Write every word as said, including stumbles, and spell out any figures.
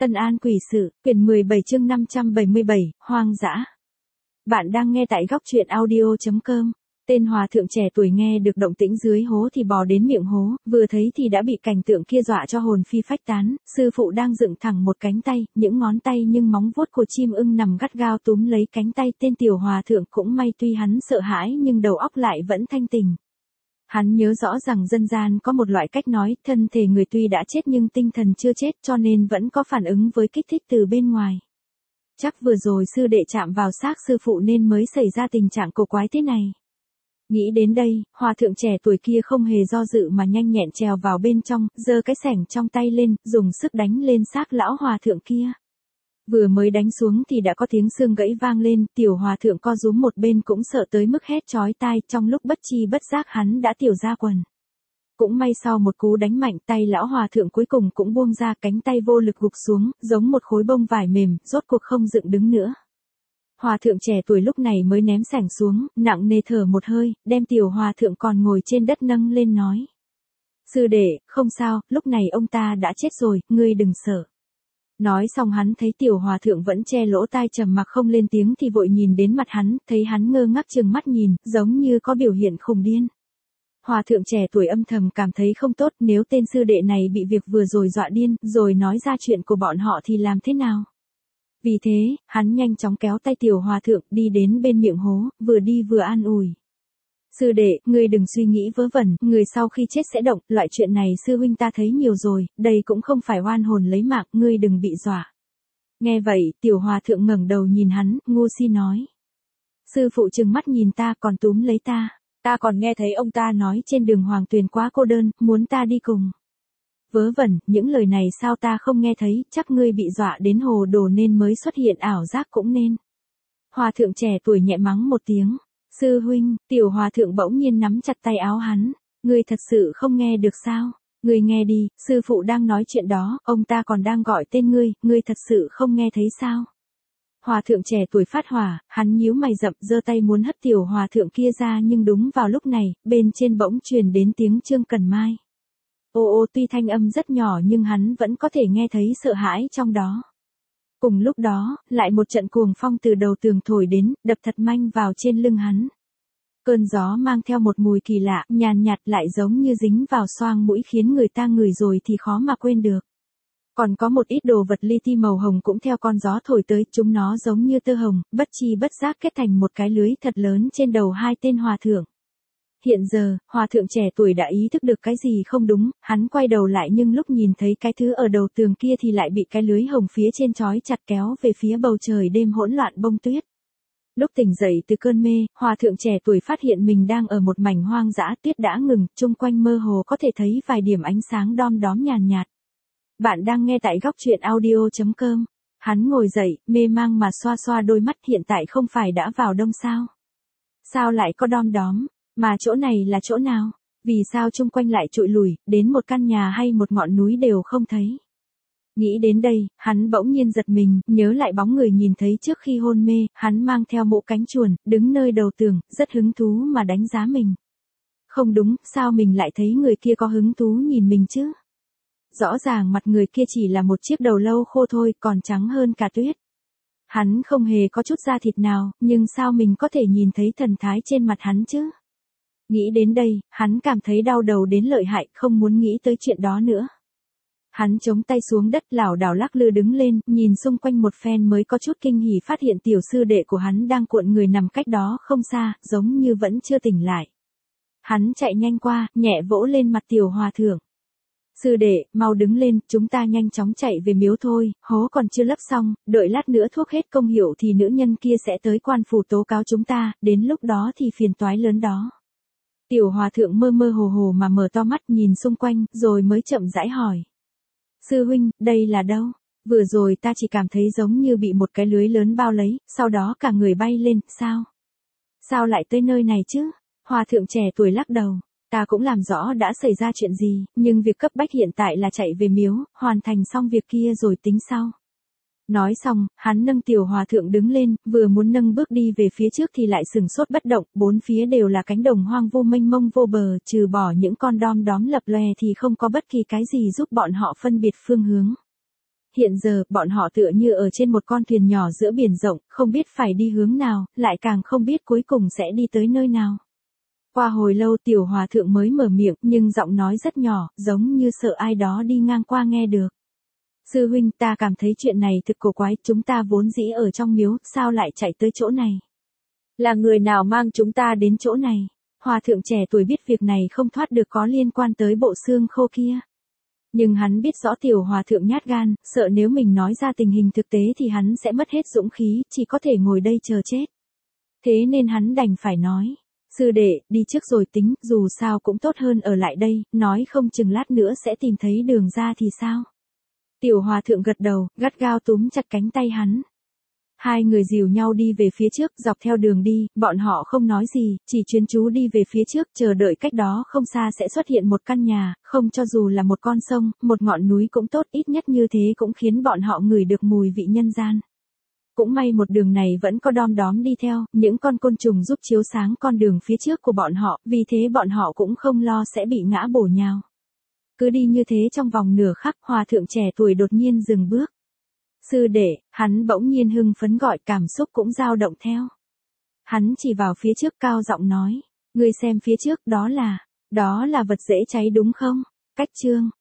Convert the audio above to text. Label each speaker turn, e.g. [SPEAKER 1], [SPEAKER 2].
[SPEAKER 1] Tân An Quỷ Sự, quyển mười bảy chương năm trăm bảy mươi bảy, Hoang dã. Bạn đang nghe tại góc truyện audio chấm com. Tên hòa thượng trẻ tuổi nghe được động tĩnh dưới hố thì bò đến miệng hố, vừa thấy thì đã bị cảnh tượng kia dọa cho hồn phi phách tán. Sư phụ đang dựng thẳng một cánh tay, những ngón tay nhưng móng vuốt của chim ưng nằm gắt gao túm lấy cánh tay tên tiểu hòa thượng. Cũng may tuy hắn sợ hãi nhưng đầu óc lại vẫn thanh tỉnh. Hắn nhớ rõ rằng dân gian có một loại cách nói, thân thể người tuy đã chết nhưng tinh thần chưa chết, cho nên vẫn có phản ứng với kích thích từ bên ngoài. Chắc vừa rồi sư đệ chạm vào xác sư phụ nên mới xảy ra tình trạng cổ quái thế này. Nghĩ đến đây, hòa thượng trẻ tuổi kia không hề do dự mà nhanh nhẹn trèo vào bên trong, giơ cái xẻng trong tay lên, dùng sức đánh lên xác lão hòa thượng kia. Vừa mới đánh xuống thì đã có tiếng xương gãy vang lên, tiểu hòa thượng co rúm một bên cũng sợ tới mức hét chói tai, trong lúc bất chi bất giác hắn đã tiểu ra quần. Cũng may sau một cú đánh mạnh, tay lão hòa thượng cuối cùng cũng buông ra, cánh tay vô lực gục xuống, giống một khối bông vải mềm, rốt cuộc không dựng đứng nữa. Hòa thượng trẻ tuổi lúc này mới ném xẻng xuống, nặng nề thở một hơi, đem tiểu hòa thượng còn ngồi trên đất nâng lên nói. Sư đệ, không sao, lúc này ông ta đã chết rồi, ngươi đừng sợ. Nói xong hắn thấy tiểu hòa thượng vẫn che lỗ tai trầm mặc không lên tiếng thì vội nhìn đến mặt hắn, thấy hắn ngơ ngác trừng mắt nhìn, giống như có biểu hiện khùng điên. Hòa thượng trẻ tuổi âm thầm cảm thấy không tốt, nếu tên sư đệ này bị việc vừa rồi dọa điên, rồi nói ra chuyện của bọn họ thì làm thế nào? Vì thế, hắn nhanh chóng kéo tay tiểu hòa thượng đi đến bên miệng hố, vừa đi vừa an ủi. Sư đệ, ngươi đừng suy nghĩ vớ vẩn, người sau khi chết sẽ động, loại chuyện này sư huynh ta thấy nhiều rồi, đây cũng không phải oan hồn lấy mạng, ngươi đừng bị dọa. Nghe vậy, tiểu hòa thượng ngẩng đầu nhìn hắn, ngu si nói. Sư phụ trừng mắt nhìn ta còn túm lấy ta, ta còn nghe thấy ông ta nói trên đường Hoàng Tuyền quá cô đơn, muốn ta đi cùng. Vớ vẩn, những lời này sao ta không nghe thấy, chắc ngươi bị dọa đến hồ đồ nên mới xuất hiện ảo giác cũng nên. Hòa thượng trẻ tuổi nhẹ mắng một tiếng. Sư huynh, tiểu hòa thượng bỗng nhiên nắm chặt tay áo hắn. Ngươi thật sự không nghe được sao? Ngươi nghe đi, sư phụ đang nói chuyện đó, ông ta còn đang gọi tên ngươi, ngươi thật sự không nghe thấy sao? Hòa thượng trẻ tuổi phát hỏa, hắn nhíu mày rậm, giơ tay muốn hất tiểu hòa thượng kia ra nhưng đúng vào lúc này, bên trên bỗng truyền đến tiếng Trương Cần Mai. Ô ô tuy thanh âm rất nhỏ nhưng hắn vẫn có thể nghe thấy sợ hãi trong đó. Cùng lúc đó, lại một trận cuồng phong từ đầu tường thổi đến, đập thật mạnh vào trên lưng hắn. Cơn gió mang theo một mùi kỳ lạ, nhàn nhạt lại giống như dính vào xoang mũi khiến người ta ngửi rồi thì khó mà quên được. Còn có một ít đồ vật li ti màu hồng cũng theo con gió thổi tới, chúng nó giống như tơ hồng, bất chi bất giác kết thành một cái lưới thật lớn trên đầu hai tên hòa thượng. Hiện giờ, hòa thượng trẻ tuổi đã ý thức được cái gì không đúng, hắn quay đầu lại nhưng lúc nhìn thấy cái thứ ở đầu tường kia thì lại bị cái lưới hồng phía trên trói chặt kéo về phía bầu trời đêm hỗn loạn bông tuyết. Lúc tỉnh dậy từ cơn mê, hòa thượng trẻ tuổi phát hiện mình đang ở một mảnh hoang dã, tuyết đã ngừng, chung quanh mơ hồ có thể thấy vài điểm ánh sáng đom đóm nhàn nhạt. Bạn đang nghe tại góc truyện audio chấm com. Hắn ngồi dậy, mê mang mà xoa xoa đôi mắt, hiện tại không phải đã vào đông sao? Sao lại có đom đóm? Mà chỗ này là chỗ nào? Vì sao chung quanh lại trụi lùi, đến một căn nhà hay một ngọn núi đều không thấy? Nghĩ đến đây, hắn bỗng nhiên giật mình, nhớ lại bóng người nhìn thấy trước khi hôn mê, hắn mang theo mũ cánh chuồn, đứng nơi đầu tường, rất hứng thú mà đánh giá mình. Không đúng, sao mình lại thấy người kia có hứng thú nhìn mình chứ? Rõ ràng mặt người kia chỉ là một chiếc đầu lâu khô thôi, còn trắng hơn cả tuyết. Hắn không hề có chút da thịt nào, nhưng sao mình có thể nhìn thấy thần thái trên mặt hắn chứ? Nghĩ đến đây, hắn cảm thấy đau đầu đến lợi hại, không muốn nghĩ tới chuyện đó nữa. Hắn chống tay xuống đất lảo đảo lắc lư đứng lên, nhìn xung quanh một phen mới có chút kinh hỉ phát hiện tiểu sư đệ của hắn đang cuộn người nằm cách đó không xa, giống như vẫn chưa tỉnh lại. Hắn chạy nhanh qua, nhẹ vỗ lên mặt tiểu hòa thượng. Sư đệ, mau đứng lên, chúng ta nhanh chóng chạy về miếu thôi, hố còn chưa lấp xong, đợi lát nữa thuốc hết công hiệu thì nữ nhân kia sẽ tới quan phủ tố cáo chúng ta, đến lúc đó thì phiền toái lớn đó. Tiểu hòa thượng mơ mơ hồ hồ mà mở to mắt nhìn xung quanh, rồi mới chậm rãi hỏi. Sư huynh, đây là đâu? Vừa rồi ta chỉ cảm thấy giống như bị một cái lưới lớn bao lấy, sau đó cả người bay lên, sao? Sao lại tới nơi này chứ? Hòa thượng trẻ tuổi lắc đầu. Ta cũng làm rõ đã xảy ra chuyện gì, nhưng việc cấp bách hiện tại là chạy về miếu, hoàn thành xong việc kia rồi tính sau. Nói xong, hắn nâng tiểu hòa thượng đứng lên, vừa muốn nâng bước đi về phía trước thì lại sừng sốt bất động, bốn phía đều là cánh đồng hoang vô mênh mông vô bờ, trừ bỏ những con đom đóm lập lòe thì không có bất kỳ cái gì giúp bọn họ phân biệt phương hướng. hiện giờ, bọn họ tựa như ở trên một con thuyền nhỏ giữa biển rộng, không biết phải đi hướng nào, lại càng không biết cuối cùng sẽ đi tới nơi nào. Qua hồi lâu tiểu hòa thượng mới mở miệng, nhưng giọng nói rất nhỏ, giống như sợ ai đó đi ngang qua nghe được. Sư huynh, ta cảm thấy chuyện này thực cổ quái, chúng ta vốn dĩ ở trong miếu, sao lại chạy tới chỗ này? Là người nào mang chúng ta đến chỗ này? Hòa thượng trẻ tuổi biết việc này không thoát được có liên quan tới bộ xương khô kia. Nhưng hắn biết rõ tiểu hòa thượng nhát gan, sợ nếu mình nói ra tình hình thực tế thì hắn sẽ mất hết dũng khí, chỉ có thể ngồi đây chờ chết. Thế nên hắn đành phải nói, sư đệ, đi trước rồi tính, dù sao cũng tốt hơn ở lại đây, nói không chừng lát nữa sẽ tìm thấy đường ra thì sao. Tiểu hòa thượng gật đầu, gắt gao túm chặt cánh tay hắn. Hai người dìu nhau đi về phía trước, dọc theo đường đi, bọn họ không nói gì, chỉ chuyên chú đi về phía trước, chờ đợi cách đó không xa sẽ xuất hiện một căn nhà, không cho dù là một con sông, một ngọn núi cũng tốt, ít nhất như thế cũng khiến bọn họ ngửi được mùi vị nhân gian. Cũng may một đường này vẫn có đom đóm đi theo, những con côn trùng giúp chiếu sáng con đường phía trước của bọn họ, vì thế bọn họ cũng không lo sẽ bị ngã bổ nhào. Cứ đi như thế trong vòng nửa khắc, hòa thượng trẻ tuổi đột nhiên dừng bước. Sư đệ, hắn bỗng nhiên hưng phấn gọi, cảm xúc cũng dao động theo. Hắn chỉ vào phía trước cao giọng nói, ngươi xem phía trước, đó là, đó là vật dễ cháy đúng không? Cách chương